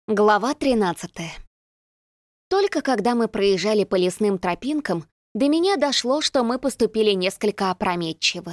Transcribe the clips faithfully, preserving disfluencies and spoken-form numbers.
Глава тринадцатая. Только когда мы проезжали по лесным тропинкам, до меня дошло, что мы поступили несколько опрометчиво.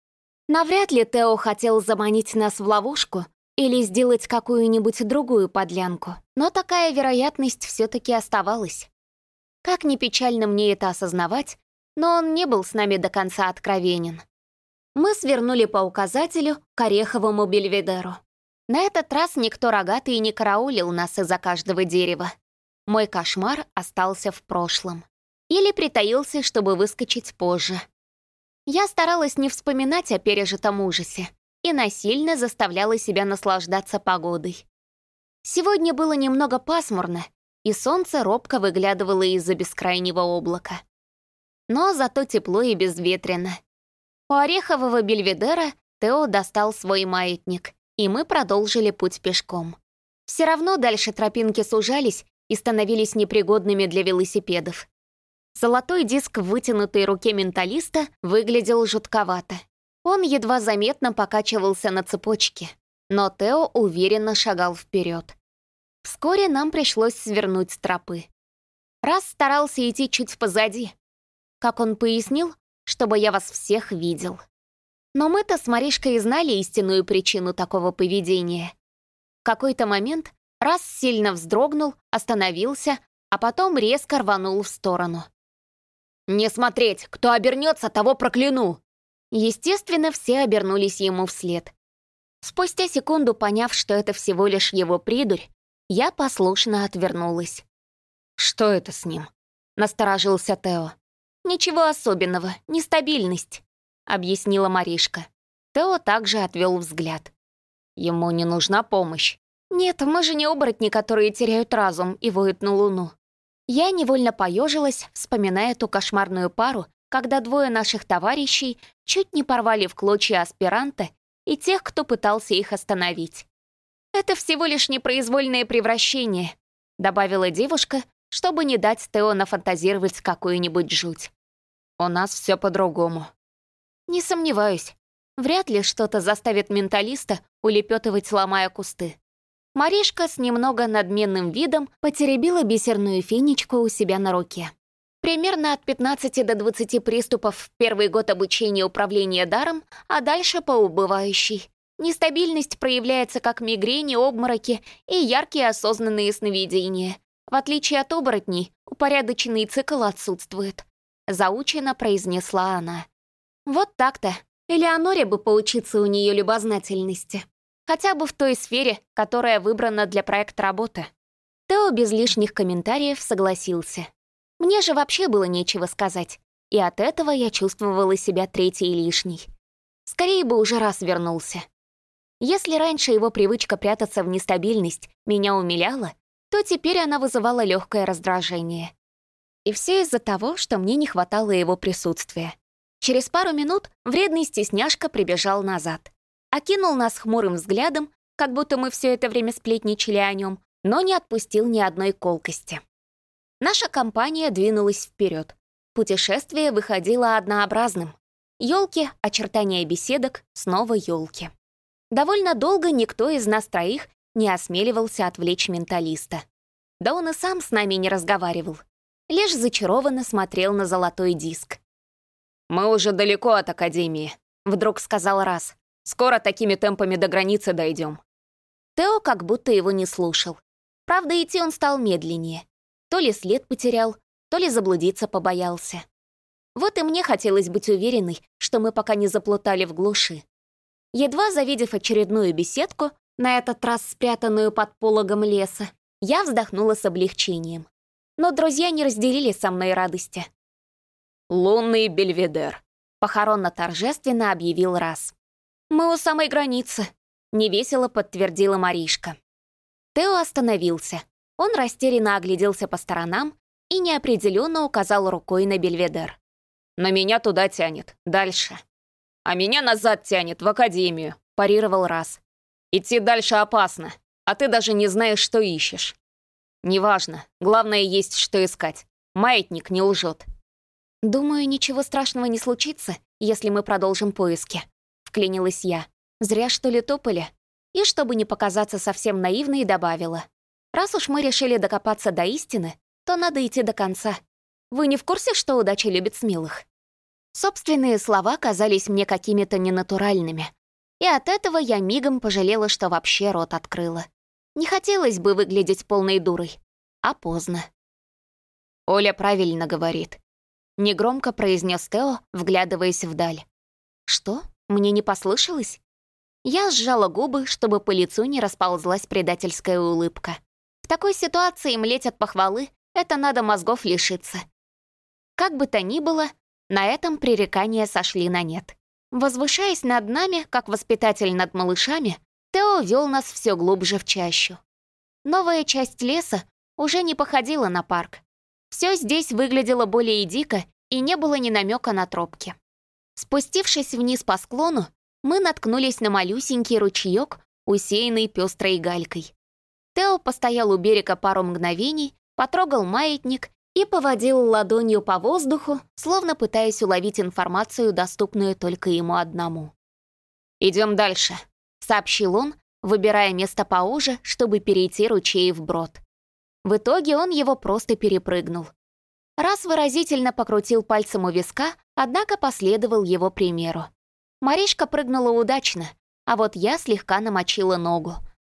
Навряд ли Тео хотел заманить нас в ловушку или сделать какую-нибудь другую подлянку, но такая вероятность все-таки оставалась. Как ни печально мне это осознавать, но он не был с нами до конца откровенен. Мы свернули по указателю к Ореховому Бельведеру. На этот раз никто рогатый не караулил нас из-за каждого дерева. Мой кошмар остался в прошлом. Или притаился, чтобы выскочить позже. Я старалась не вспоминать о пережитом ужасе и насильно заставляла себя наслаждаться погодой. Сегодня было немного пасмурно, и солнце робко выглядывало из-за бескрайнего облака. Но зато тепло и безветренно. У Орехового Бельведера Тео достал свой маятник, и мы продолжили путь пешком. Все равно дальше тропинки сужались и становились непригодными для велосипедов. Золотой диск в вытянутой руке менталиста выглядел жутковато. Он едва заметно покачивался на цепочке, но Тео уверенно шагал вперед. Вскоре нам пришлось свернуть с тропы. Раз старался идти чуть позади. Как он пояснил, чтобы я вас всех видел. Но мы-то с Маришкой знали истинную причину такого поведения. В какой-то момент Раз сильно вздрогнул, остановился, а потом резко рванул в сторону. «Не смотреть! Кто обернется, того прокляну!» Естественно, все обернулись ему вслед. Спустя секунду, поняв, что это всего лишь его придурь, я послушно отвернулась. «Что это с ним?» — насторожился Тео. «Ничего особенного, нестабильность», — объяснила Маришка. Тео также отвел взгляд. «Ему не нужна помощь». «Нет, мы же не оборотни, которые теряют разум и воют на луну». Я невольно поежилась, вспоминая ту кошмарную пару, когда двое наших товарищей чуть не порвали в клочья аспиранта и тех, кто пытался их остановить. «Это всего лишь непроизвольное превращение», — добавила девушка, чтобы не дать Тео нафантазировать какую-нибудь жуть. «У нас все по-другому». «Не сомневаюсь. Вряд ли что-то заставит менталиста улепетывать, ломая кусты». Маришка с немного надменным видом потеребила бисерную финичку у себя на руке. Примерно от пятнадцати до двадцати приступов в первый год обучения управления даром, а дальше по убывающей. Нестабильность проявляется как мигрени, обмороки и яркие осознанные сновидения. В отличие от оборотней, упорядоченный цикл отсутствует. Заучено произнесла она. Вот так-то. Элеоноре бы поучиться у нее любознательности. Хотя бы в той сфере, которая выбрана для проекта работы. Тео без лишних комментариев согласился. Мне же вообще было нечего сказать, и от этого я чувствовала себя третьей лишней. Скорее бы уже раз вернулся. Если раньше его привычка прятаться в нестабильность меня умиляла, то теперь она вызывала легкое раздражение. И все из-за того, что мне не хватало его присутствия. Через пару минут вредный стесняшка прибежал назад. Окинул нас хмурым взглядом, как будто мы все это время сплетничали о нем, но не отпустил ни одной колкости. Наша компания двинулась вперед. Путешествие выходило однообразным. Ёлки, очертания беседок, снова ёлки. Довольно долго никто из нас троих не осмеливался отвлечь менталиста. Да он и сам с нами не разговаривал. Лишь зачарованно смотрел на золотой диск. «Мы уже далеко от Академии», — вдруг сказал Раз. «Скоро такими темпами до границы дойдем». Тео как будто его не слушал. Правда, идти он стал медленнее. То ли след потерял, то ли заблудиться побоялся. Вот и мне хотелось быть уверенной, что мы пока не заплутали в глуши. Едва завидев очередную беседку, на этот раз спрятанную под пологом леса, я вздохнула с облегчением. Но друзья не разделили со мной радости. «Лунный Бельведер», — похоронно-торжественно объявил Раз. «Мы у самой границы», — невесело подтвердила Маришка. Тео остановился. Он растерянно огляделся по сторонам и неопределенно указал рукой на Бельведер. «На меня туда тянет, дальше». «А меня назад тянет, в Академию», — парировал Раз. «Идти дальше опасно, а ты даже не знаешь, что ищешь». «Неважно, главное, есть что искать. Маятник не лжет». «Думаю, ничего страшного не случится, если мы продолжим поиски», — вклинилась я. «Зря, что ли, топали?» И, чтобы не показаться совсем наивной, добавила. Раз уж мы решили докопаться до истины, то надо идти до конца. Вы не в курсе, что удача любит смелых?» Собственные слова казались мне какими-то ненатуральными. И от этого я мигом пожалела, что вообще рот открыла. Не хотелось бы выглядеть полной дурой. А поздно. «Оля правильно говорит», — негромко произнес Тео, вглядываясь вдаль. «Что? Мне не послышалось?» Я сжала губы, чтобы по лицу не расползлась предательская улыбка. В такой ситуации млеть от похвалы — это надо мозгов лишиться. Как бы то ни было, на этом пререкания сошли на нет. Возвышаясь над нами, как воспитатель над малышами, Тео вел нас все глубже в чащу. Новая часть леса уже не походила на парк. Все здесь выглядело более дико, и не было ни намека на тропки. Спустившись вниз по склону, мы наткнулись на малюсенький ручеек, усеянный пестрой галькой. Тео постоял у берега пару мгновений, потрогал маятник и поводил ладонью по воздуху, словно пытаясь уловить информацию, доступную только ему одному. «Идем дальше», — сообщил он, выбирая место поуже, чтобы перейти ручей вброд. В итоге он его просто перепрыгнул. Раз выразительно покрутил пальцем у виска, однако последовал его примеру. Маришка прыгнула удачно, а вот я слегка намочила ногу.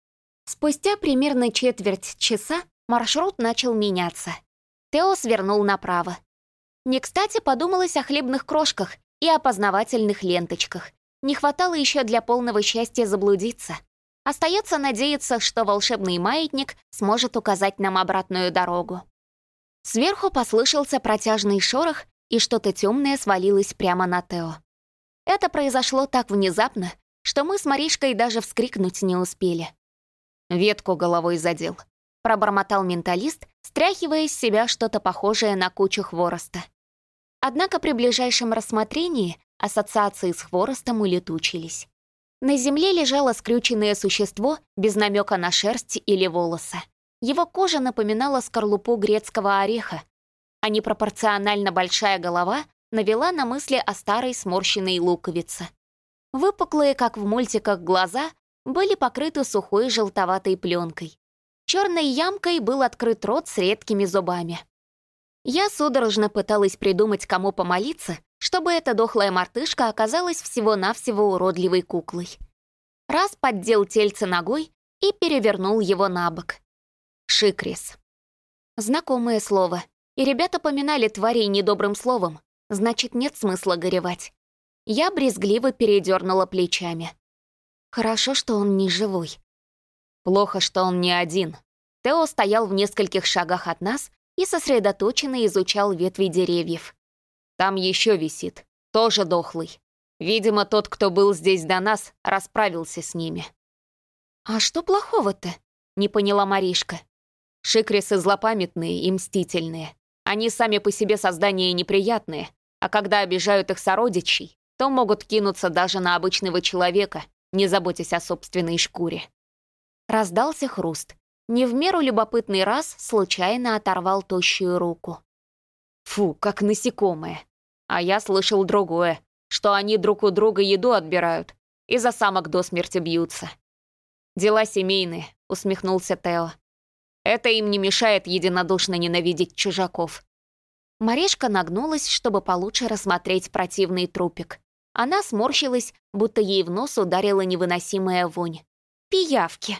Спустя примерно четверть часа маршрут начал меняться. Тео свернул направо. Не кстати подумалось о хлебных крошках и опознавательных ленточках. Не хватало еще для полного счастья заблудиться. Остается надеяться, что волшебный маятник сможет указать нам обратную дорогу. Сверху послышался протяжный шорох, и что-то темное свалилось прямо на Тео. Это произошло так внезапно, что мы с Маришкой даже вскрикнуть не успели. «Ветку головой задел», — пробормотал менталист, стряхивая с себя что-то похожее на кучу хвороста. Однако при ближайшем рассмотрении ассоциации с хворостом улетучились. На земле лежало скрюченное существо без намека на шерсть или волосы. Его кожа напоминала скорлупу грецкого ореха, а непропорционально большая голова навела на мысли о старой сморщенной луковице. Выпуклые, как в мультиках, глаза были покрыты сухой желтоватой пленкой. Черной ямкой был открыт рот с редкими зубами. Я судорожно пыталась придумать, кому помолиться, чтобы эта дохлая мартышка оказалась всего-навсего уродливой куклой. Раз поддел тельце ногой и перевернул его на бок. Шикрис. Знакомое слово. И ребята поминали тварей недобрым словом. Значит, нет смысла горевать. Я брезгливо передернула плечами. Хорошо, что он не живой. Плохо, что он не один. Тео стоял в нескольких шагах от нас и сосредоточенно изучал ветви деревьев. Там еще висит, тоже дохлый. Видимо, тот, кто был здесь до нас, расправился с ними. «А что плохого-то?» — не поняла Маришка. Шикрисы злопамятные и мстительные. Они сами по себе создания неприятные, а когда обижают их сородичей, то могут кинуться даже на обычного человека, не заботясь о собственной шкуре. Раздался хруст. Не в меру любопытный раз случайно оторвал тощую руку. Фу, как насекомые. А я слышал другое, что они друг у друга еду отбирают и за самок до смерти бьются. «Дела семейные», — усмехнулся Тео. «Это им не мешает единодушно ненавидеть чужаков». Маришка нагнулась, чтобы получше рассмотреть противный трупик. Она сморщилась, будто ей в нос ударила невыносимая вонь. Пиявки.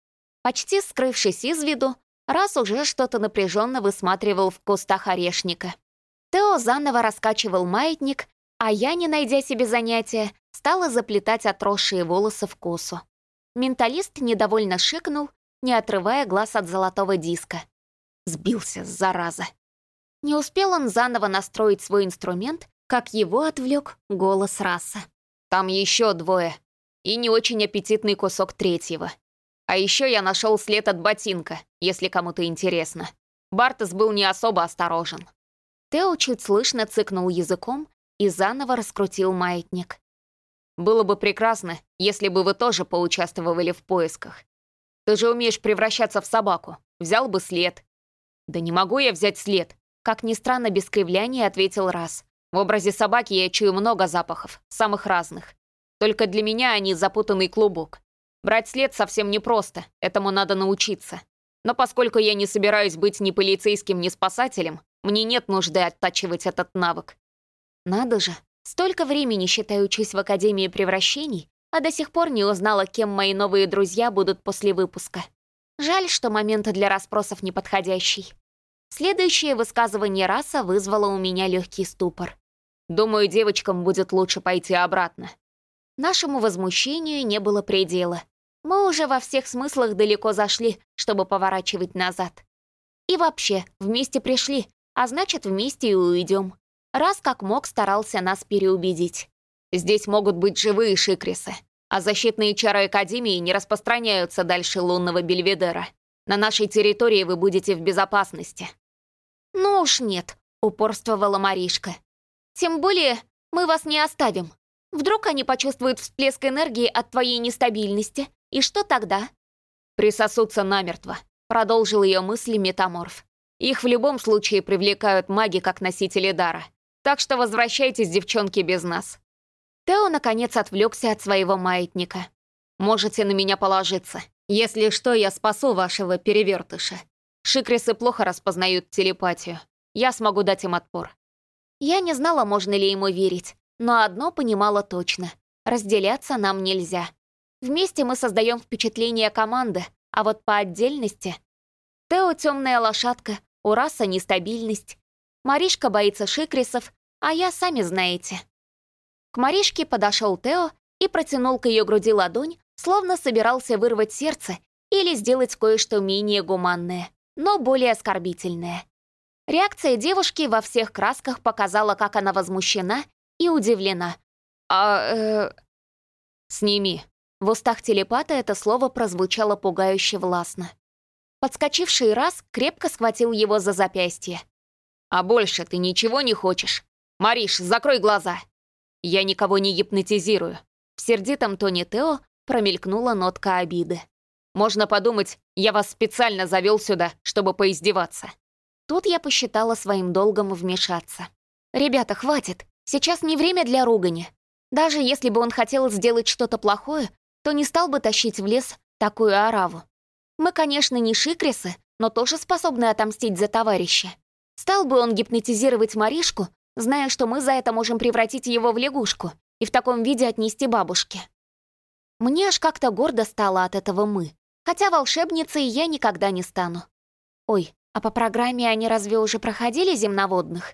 Почти скрывшись из виду, Раз уже что-то напряженно высматривал в кустах орешника. Тео заново раскачивал маятник, а я, не найдя себе занятия, стала заплетать отросшие волосы в косу. Менталист недовольно шикнул, не отрывая глаз от золотого диска. Сбился, зараза. Не успел он заново настроить свой инструмент, как его отвлек голос Раса. «Там еще двое, и не очень аппетитный кусок третьего. А еще я нашел след от ботинка, если кому-то интересно. Бартес был не особо осторожен». Тео чуть слышно цыкнул языком и заново раскрутил маятник. «Было бы прекрасно, если бы вы тоже поучаствовали в поисках. Ты же умеешь превращаться в собаку. Взял бы след». «Да не могу я взять след», — как ни странно без кривляния ответил Раз. «В образе собаки я чую много запахов, самых разных. Только для меня они запутанный клубок. Брать след совсем непросто, этому надо научиться. Но поскольку я не собираюсь быть ни полицейским, ни спасателем, мне нет нужды оттачивать этот навык». Надо же, столько времени, считай, учусь в Академии превращений, а до сих пор не узнала, кем мои новые друзья будут после выпуска. Жаль, что момент для расспросов неподходящий. Следующее высказывание Раса вызвало у меня легкий ступор. «Думаю, девочкам будет лучше пойти обратно». Нашему возмущению не было предела. Мы уже во всех смыслах далеко зашли, чтобы поворачивать назад. И вообще, вместе пришли, а значит, вместе и уйдем. Раз как мог старался нас переубедить. «Здесь могут быть живые шикрисы, а защитные чары Академии не распространяются дальше лунного Бельведера. На нашей территории вы будете в безопасности». «Ну уж нет», — упорствовала Маришка. «Тем более мы вас не оставим. Вдруг они почувствуют всплеск энергии от твоей нестабильности, и что тогда?» «Присосутся намертво», — продолжил ее мысли метаморф. «Их в любом случае привлекают маги как носители дара. Так что возвращайтесь, девчонки, без нас». Тео, наконец, отвлекся от своего маятника. «Можете на меня положиться. Если что, я спасу вашего перевертыша. Шикрисы плохо распознают телепатию. Я смогу дать им отпор». Я не знала, можно ли ему верить, но одно понимала точно. Разделяться нам нельзя. Вместе мы создаем впечатление команды, а вот по отдельности... Тео — темная лошадка, у Раса нестабильность. Маришка боится шикрисов, а я, сами знаете. К Маришке подошел Тео и протянул к ее груди ладонь, словно собирался вырвать сердце или сделать кое-что менее гуманное, но более оскорбительное. Реакция девушки во всех красках показала, как она возмущена и удивлена. «А... э... сними». В устах телепата это слово прозвучало пугающе властно. Подскочивший Раз крепко схватил его за запястье. «А больше ты ничего не хочешь? Мариш, закрой глаза!» «Я никого не гипнотизирую». В сердитом тоне Тео промелькнула нотка обиды. «Можно подумать, я вас специально завел сюда, чтобы поиздеваться». Тут я посчитала своим долгом вмешаться. «Ребята, хватит. Сейчас не время для ругани. Даже если бы он хотел сделать что-то плохое, то не стал бы тащить в лес такую ораву. Мы, конечно, не шикрисы, но тоже способны отомстить за товарища. Стал бы он гипнотизировать Маришку, зная, что мы за это можем превратить его в лягушку и в таком виде отнести бабушке. Мне аж как-то гордо стало от этого «мы», хотя волшебницей я никогда не стану. Ой, а по программе они разве уже проходили земноводных?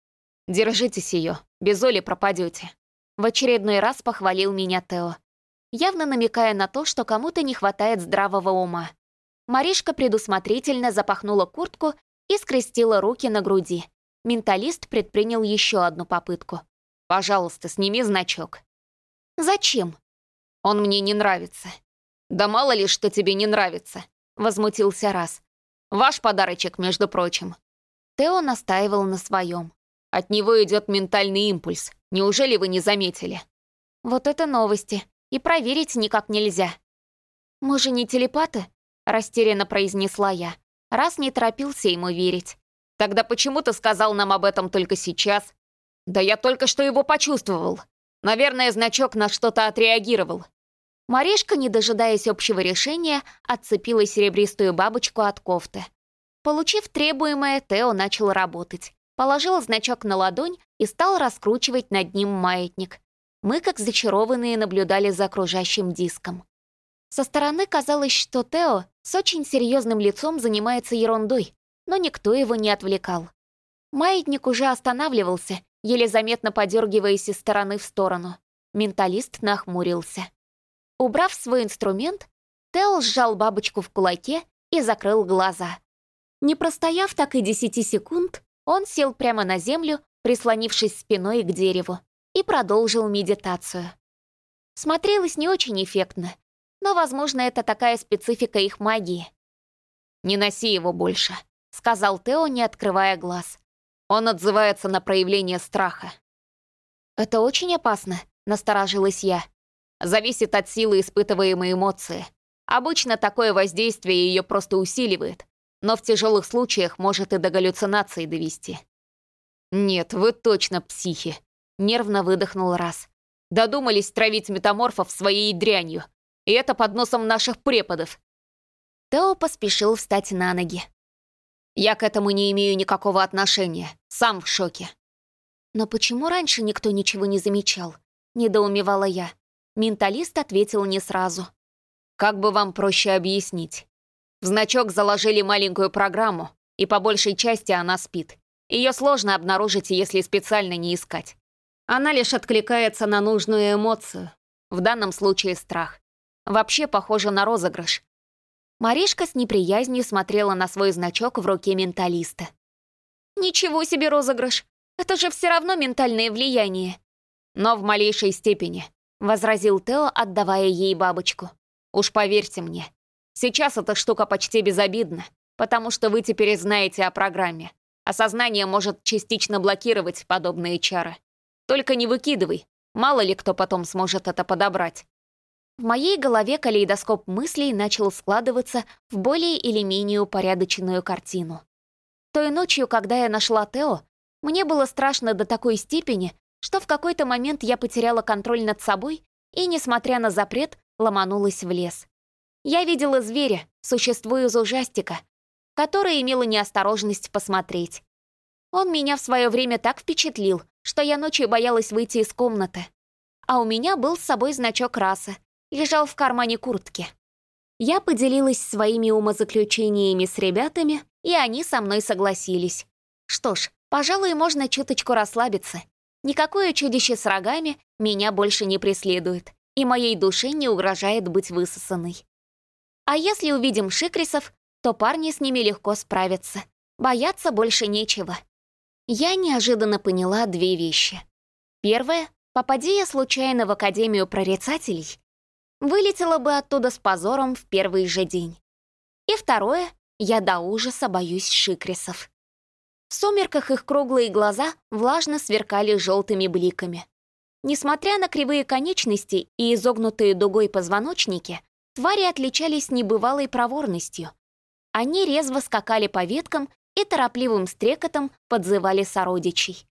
«Держитесь ее, без Оли пропадете». В очередной раз похвалил меня Тео, явно намекая на то, что кому-то не хватает здравого ума. Маришка предусмотрительно запахнула куртку и скрестила руки на груди. Менталист предпринял еще одну попытку. «Пожалуйста, сними значок». «Зачем?» «Он мне не нравится». «Да мало ли, что тебе не нравится», — возмутился Раз. «Ваш подарочек, между прочим». Тео настаивал на своем. «От него идет ментальный импульс. Неужели вы не заметили?» «Вот это новости. И проверить никак нельзя». «Мы же не телепаты?» — растерянно произнесла я. Раз не торопился ему верить. «Тогда почему ты сказал нам об этом только сейчас?» «Да я только что его почувствовал. Наверное, значок на что-то отреагировал». Маришка, не дожидаясь общего решения, отцепила серебристую бабочку от кофты. Получив требуемое, Тео начал работать. Положил значок на ладонь и стал раскручивать над ним маятник. Мы, как зачарованные, наблюдали за окружающим диском. Со стороны казалось, что Тео с очень серьезным лицом занимается ерундой, но никто его не отвлекал. Маятник уже останавливался, еле заметно подергиваясь из стороны в сторону. Менталист нахмурился. Убрав свой инструмент, Тео сжал бабочку в кулаке и закрыл глаза. Не простояв так и десяти секунд, он сел прямо на землю, прислонившись спиной к дереву, и продолжил медитацию. Смотрелось не очень эффектно, но, возможно, это такая специфика их магии. «Не носи его больше», — сказал Тео, не открывая глаз. «Он отзывается на проявление страха». «Это очень опасно», — насторожилась я. «Зависит от силы испытываемой эмоции. Обычно такое воздействие ее просто усиливает, но в тяжелых случаях может и до галлюцинаций довести». «Нет, вы точно психи», — нервно выдохнул Раз. «Додумались травить метаморфов своей дрянью, и это под носом наших преподов». Тео поспешил встать на ноги. «Я к этому не имею никакого отношения. Сам в шоке». «Но почему раньше никто ничего не замечал?» — недоумевала я. Менталист ответил не сразу. «Как бы вам проще объяснить? В значок заложили маленькую программу, и по большей части она спит. Ее сложно обнаружить, если специально не искать. Она лишь откликается на нужную эмоцию, в данном случае страх. Вообще похоже на розыгрыш». Маришка с неприязнью смотрела на свой значок в руке менталиста. «Ничего себе розыгрыш! Это же все равно ментальное влияние!» «Но в малейшей степени», — возразил Тео, отдавая ей бабочку. «Уж поверьте мне, сейчас эта штука почти безобидна, потому что вы теперь знаете о программе, а сознание может частично блокировать подобные чары. Только не выкидывай, мало ли кто потом сможет это подобрать». В моей голове калейдоскоп мыслей начал складываться в более или менее упорядоченную картину. Той ночью, когда я нашла Тео, мне было страшно до такой степени, что в какой-то момент я потеряла контроль над собой и, несмотря на запрет, ломанулась в лес. Я видела зверя, существо из ужастика, которое имело неосторожность посмотреть. Он меня в свое время так впечатлил, что я ночью боялась выйти из комнаты. А у меня был с собой значок расы, лежал в кармане куртки. Я поделилась своими умозаключениями с ребятами, и они со мной согласились. Что ж, пожалуй, можно чуточку расслабиться. Никакое чудище с рогами меня больше не преследует, и моей душе не угрожает быть высосанной. А если увидим шикрисов, то парни с ними легко справятся. Бояться больше нечего. Я неожиданно поняла две вещи. Первое, попади я случайно в Академию прорицателей, вылетела бы оттуда с позором в первый же день. И второе, я до ужаса боюсь шикрисов. В сумерках их круглые глаза влажно сверкали желтыми бликами. Несмотря на кривые конечности и изогнутые дугой позвоночники, твари отличались небывалой проворностью. Они резво скакали по веткам и торопливым стрекотом подзывали сородичей.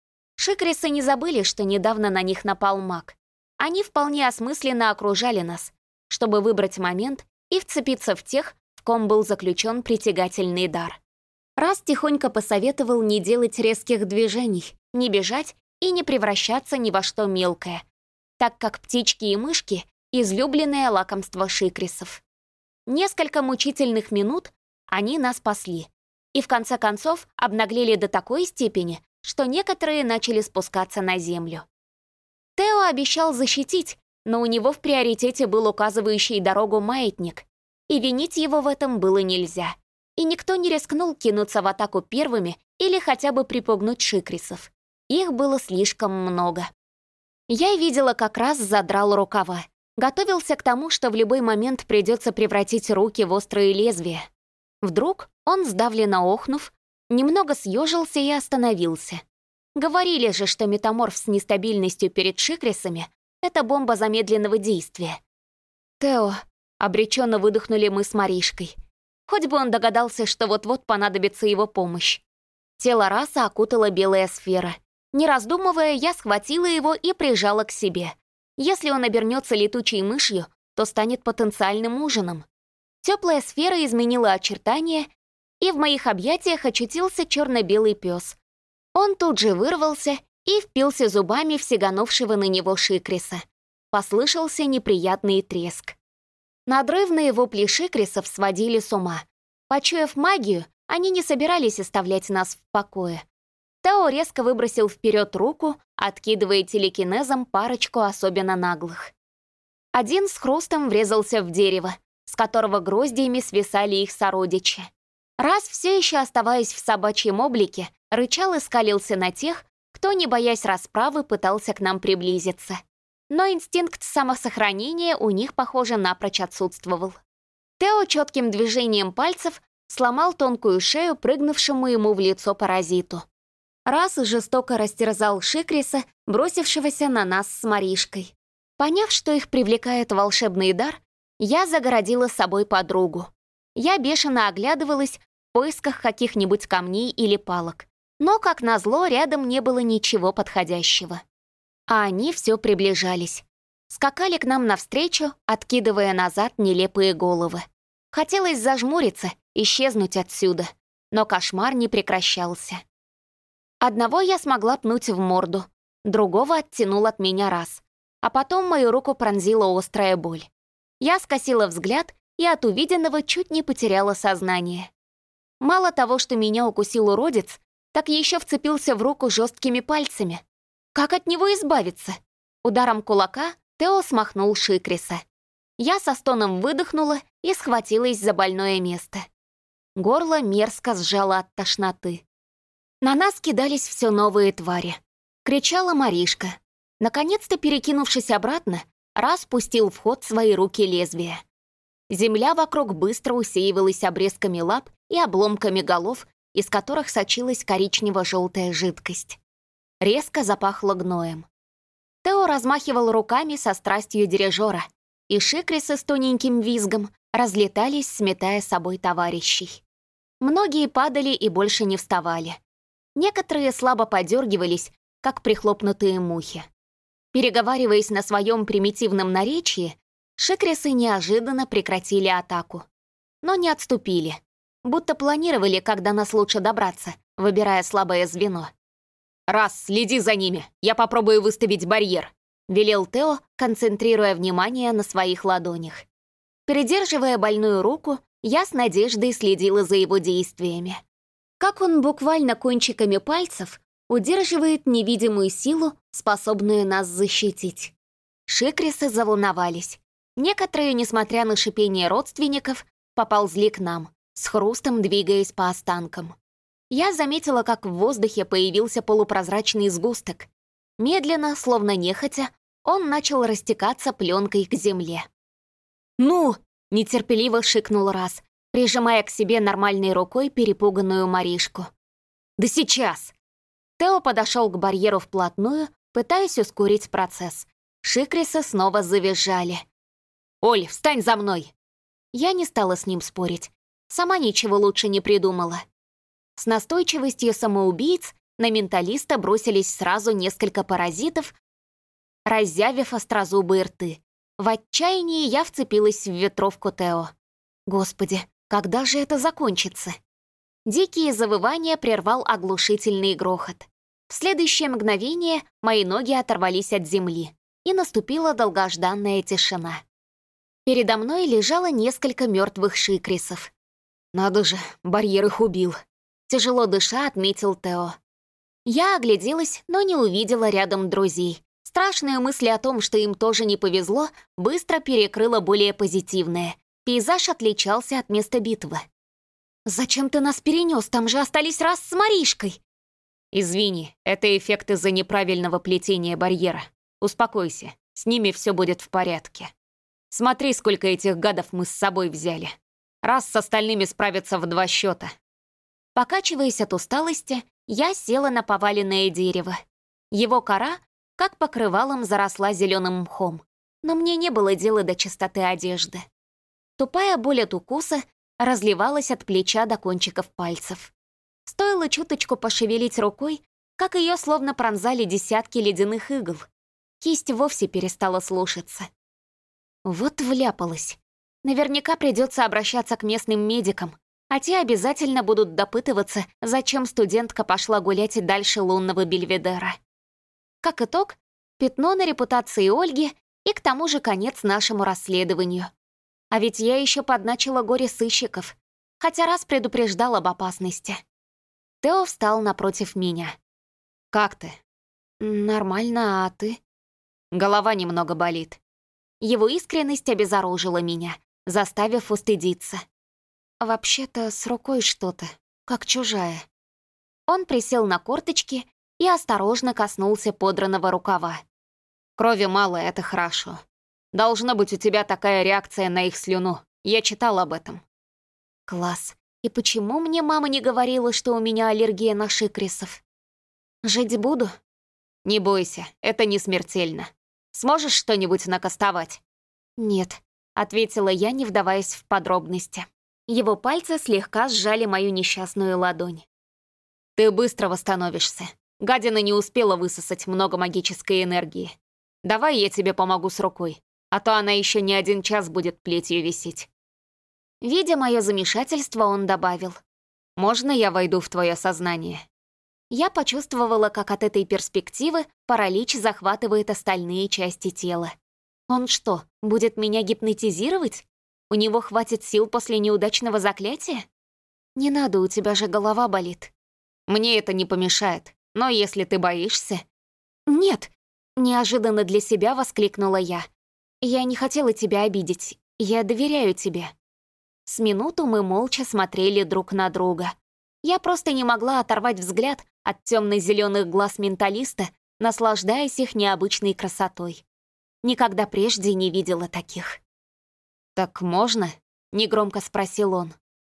Шикрисы не забыли, что недавно на них напал маг. Они вполне осмысленно окружали нас, чтобы выбрать момент и вцепиться в тех, в ком был заключен притягательный дар. Раз тихонько посоветовал не делать резких движений, не бежать и не превращаться ни во что мелкое, так как птички и мышки — излюбленное лакомство шикрисов. Несколько мучительных минут они нас спасли, и в конце концов обнаглели до такой степени, что некоторые начали спускаться на землю. Тео обещал защитить, но у него в приоритете был указывающий дорогу маятник, и винить его в этом было нельзя. И никто не рискнул кинуться в атаку первыми или хотя бы припугнуть шикрисов. Их было слишком много. Я видела, как раз задрал рукава. Готовился к тому, что в любой момент придется превратить руки в острые лезвия. Вдруг он, сдавленно охнув, немного съежился и остановился. Говорили же, что метаморф с нестабильностью перед шикрисами — это бомба замедленного действия. «Тео», — обреченно выдохнули мы с Маришкой. Хоть бы он догадался, что вот-вот понадобится его помощь. Тело раса окутала белая сфера. Не раздумывая, я схватила его и прижала к себе. Если он обернется летучей мышью, то станет потенциальным ужином. Теплая сфера изменила очертания, и в моих объятиях очутился черно-белый пес. Он тут же вырвался и впился зубами в сиганувшего на него шикриса. Послышался неприятный треск. Надрывные вопли шикрисов сводили с ума. Почуяв магию, они не собирались оставлять нас в покое. Тео резко выбросил вперед руку, откидывая телекинезом парочку особенно наглых. Один с хрустом врезался в дерево, с которого гроздьями свисали их сородичи. Раз, все еще оставаясь в собачьем облике, рычал и скалился на тех, кто, не боясь расправы, пытался к нам приблизиться. Но инстинкт самосохранения у них, похоже, напрочь отсутствовал. Тео четким движением пальцев сломал тонкую шею прыгнувшему ему в лицо паразиту. Раз жестоко растерзал шикриса, бросившегося на нас с Маришкой. Поняв, что их привлекает волшебный дар, я загородила с собой подругу. Я бешено оглядывалась в поисках каких-нибудь камней или палок. Но, как назло, рядом не было ничего подходящего. А они все приближались. Скакали к нам навстречу, откидывая назад нелепые головы. Хотелось зажмуриться, исчезнуть отсюда, но кошмар не прекращался. Одного я смогла пнуть в морду, другого оттянул от меня раз, а потом мою руку пронзила острая боль. Я скосила взгляд и от увиденного чуть не потеряла сознание. Мало того, что меня укусил уродец, так еще вцепился в руку жесткими пальцами. Как от него избавиться? Ударом кулака Тео смахнул Шикриса. Я со стоном выдохнула и схватилась за больное место. Горло мерзко сжало от тошноты. На нас кидались все новые твари. Кричала Маришка. Наконец-то, перекинувшись обратно, раз пустил в ход свои руки лезвия. Земля вокруг быстро усеивалась обрезками лап и обломками голов, из которых сочилась коричнево-желтая жидкость. Резко запахло гноем. Тео размахивал руками со страстью дирижера, и шикрисы с тоненьким визгом разлетались, сметая с собой товарищей. Многие падали и больше не вставали. Некоторые слабо подергивались, как прихлопнутые мухи. Переговариваясь на своем примитивном наречии, шикрисы неожиданно прекратили атаку. Но не отступили, будто планировали, когда нас лучше добраться, выбирая слабое звено. «Раз, следи за ними, я попробую выставить барьер», — велел Тео, концентрируя внимание на своих ладонях. Придерживая больную руку, я с надеждой следила за его действиями. Как он буквально кончиками пальцев удерживает невидимую силу, способную нас защитить. Шикрисы заволновались. Некоторые, несмотря на шипение родственников, поползли к нам, с хрустом двигаясь по останкам. Я заметила, как в воздухе появился полупрозрачный сгусток. Медленно, словно нехотя, он начал растекаться пленкой к земле. «Ну!» — нетерпеливо шикнул раз, прижимая к себе нормальной рукой перепуганную Маришку. «Да сейчас!» Тео подошел к барьеру вплотную, пытаясь ускорить процесс. Шикрисы снова завизжали. «Оль, встань за мной!» Я не стала с ним спорить. Сама ничего лучше не придумала. С настойчивостью самоубийц на менталиста бросились сразу несколько паразитов, разъявив острозубые рты. В отчаянии я вцепилась в ветровку Тео. Господи, когда же это закончится? Дикие завывания прервал оглушительный грохот. В следующее мгновение мои ноги оторвались от земли, и наступила долгожданная тишина. Передо мной лежало несколько мертвых шикрисов. «Надо же, барьер их убил», — тяжело дыша отметил Тео. Я огляделась, но не увидела рядом друзей. Страшные мысли о том, что им тоже не повезло, быстро перекрыло более позитивное. Пейзаж отличался от места битвы. «Зачем ты нас перенес? Там же остались раз с Маришкой!» «Извини, это эффект из-за неправильного плетения барьера. Успокойся, с ними все будет в порядке. Смотри, сколько этих гадов мы с собой взяли. Раз с остальными справятся в два счета». Покачиваясь от усталости, я села на поваленное дерево. Его кора, как покрывалом, заросла зеленым мхом, но мне не было дела до чистоты одежды. Тупая боль от укуса разливалась от плеча до кончиков пальцев. Стоило чуточку пошевелить рукой, как ее словно пронзали десятки ледяных игл. Кисть вовсе перестала слушаться. Вот вляпалась. Наверняка придется обращаться к местным медикам, а те обязательно будут допытываться, зачем студентка пошла гулять дальше лунного Бельведера. Как итог, пятно на репутации Ольги и к тому же конец нашему расследованию. А ведь я еще подначила горе-сыщиков, хотя раз предупреждал об опасности. Тео встал напротив меня. «Как ты?» «Нормально, а ты?» «Голова немного болит». Его искренность обезоружила меня, заставив устыдиться. «Вообще-то с рукой что-то, как чужая». Он присел на корточки и осторожно коснулся подранного рукава. «Крови мало, это хорошо. Должна быть у тебя такая реакция на их слюну. Я читал об этом». «Класс. И почему мне мама не говорила, что у меня аллергия на шикрисов? Жить буду?» «Не бойся, это не смертельно. Сможешь что-нибудь накастовать?» «Нет», — ответила я, не вдаваясь в подробности. Его пальцы слегка сжали мою несчастную ладонь. «Ты быстро восстановишься. Гадина не успела высосать много магической энергии. Давай я тебе помогу с рукой, а то она еще не один час будет плетью висеть». Видя мое замешательство, он добавил. «Можно я войду в твое сознание?» Я почувствовала, как от этой перспективы паралич захватывает остальные части тела. Он что, будет меня гипнотизировать? У него хватит сил после неудачного заклятия? Не надо, у тебя же голова болит. Мне это не помешает, но если ты боишься... Нет, неожиданно для себя воскликнула я. Я не хотела тебя обидеть, я доверяю тебе. С минуту мы молча смотрели друг на друга. Я просто не могла оторвать взгляд от темно-зеленых глаз менталиста, наслаждаясь их необычной красотой. Никогда прежде не видела таких. «Так можно?» — негромко спросил он.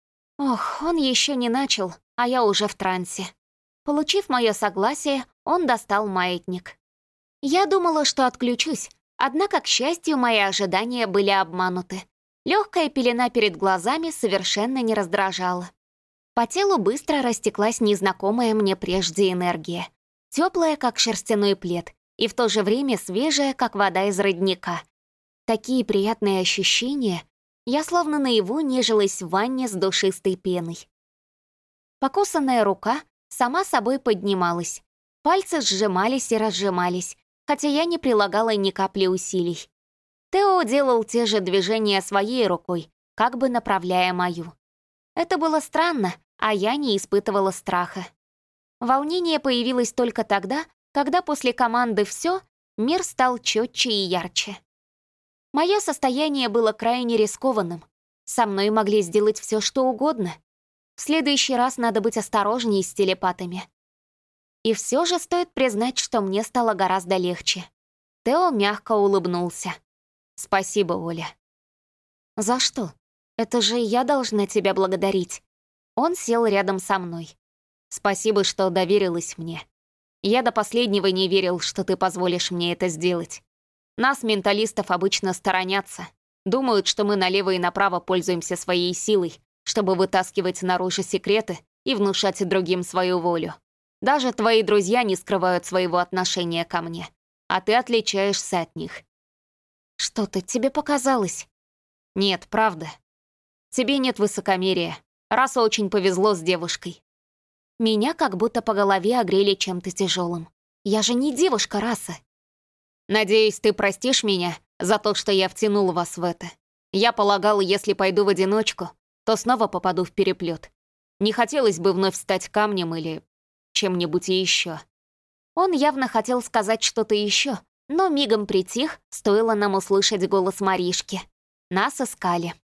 Ох, он еще не начал, а я уже в трансе. Получив мое согласие, он достал маятник. Я думала, что отключусь, однако, к счастью, мои ожидания были обмануты. Легкая пелена перед глазами совершенно не раздражала. По телу быстро растеклась незнакомая мне прежде энергия. Теплая, как шерстяной плед, и в то же время свежая, как вода из родника. Такие приятные ощущения. Я словно наяву нежилась в ванне с душистой пеной. Покусанная рука сама собой поднималась. Пальцы сжимались и разжимались, хотя я не прилагала ни капли усилий. Тео делал те же движения своей рукой, как бы направляя мою. Это было странно, а я не испытывала страха. Волнение появилось только тогда, когда после команды «всё» мир стал четче и ярче. Мое состояние было крайне рискованным. Со мной могли сделать все, что угодно. В следующий раз надо быть осторожнее с телепатами. И все же стоит признать, что мне стало гораздо легче. Тео мягко улыбнулся. «Спасибо, Оля». «За что? Это же я должна тебя благодарить». Он сел рядом со мной. «Спасибо, что доверилась мне. Я до последнего не верил, что ты позволишь мне это сделать. Нас, менталистов, обычно сторонятся. Думают, что мы налево и направо пользуемся своей силой, чтобы вытаскивать наружу секреты и внушать другим свою волю. Даже твои друзья не скрывают своего отношения ко мне, а ты отличаешься от них». «Что-то тебе показалось?» «Нет, правда. Тебе нет высокомерия. Раса очень повезло с девушкой». Меня как будто по голове огрели чем-то тяжелым. Я же не девушка, Раса. «Надеюсь, ты простишь меня за то, что я втянул вас в это. Я полагал, если пойду в одиночку, то снова попаду в переплет. Не хотелось бы вновь стать камнем или чем-нибудь еще». Он явно хотел сказать что-то еще, но мигом притих, стоило нам услышать голос Маришки. Нас искали.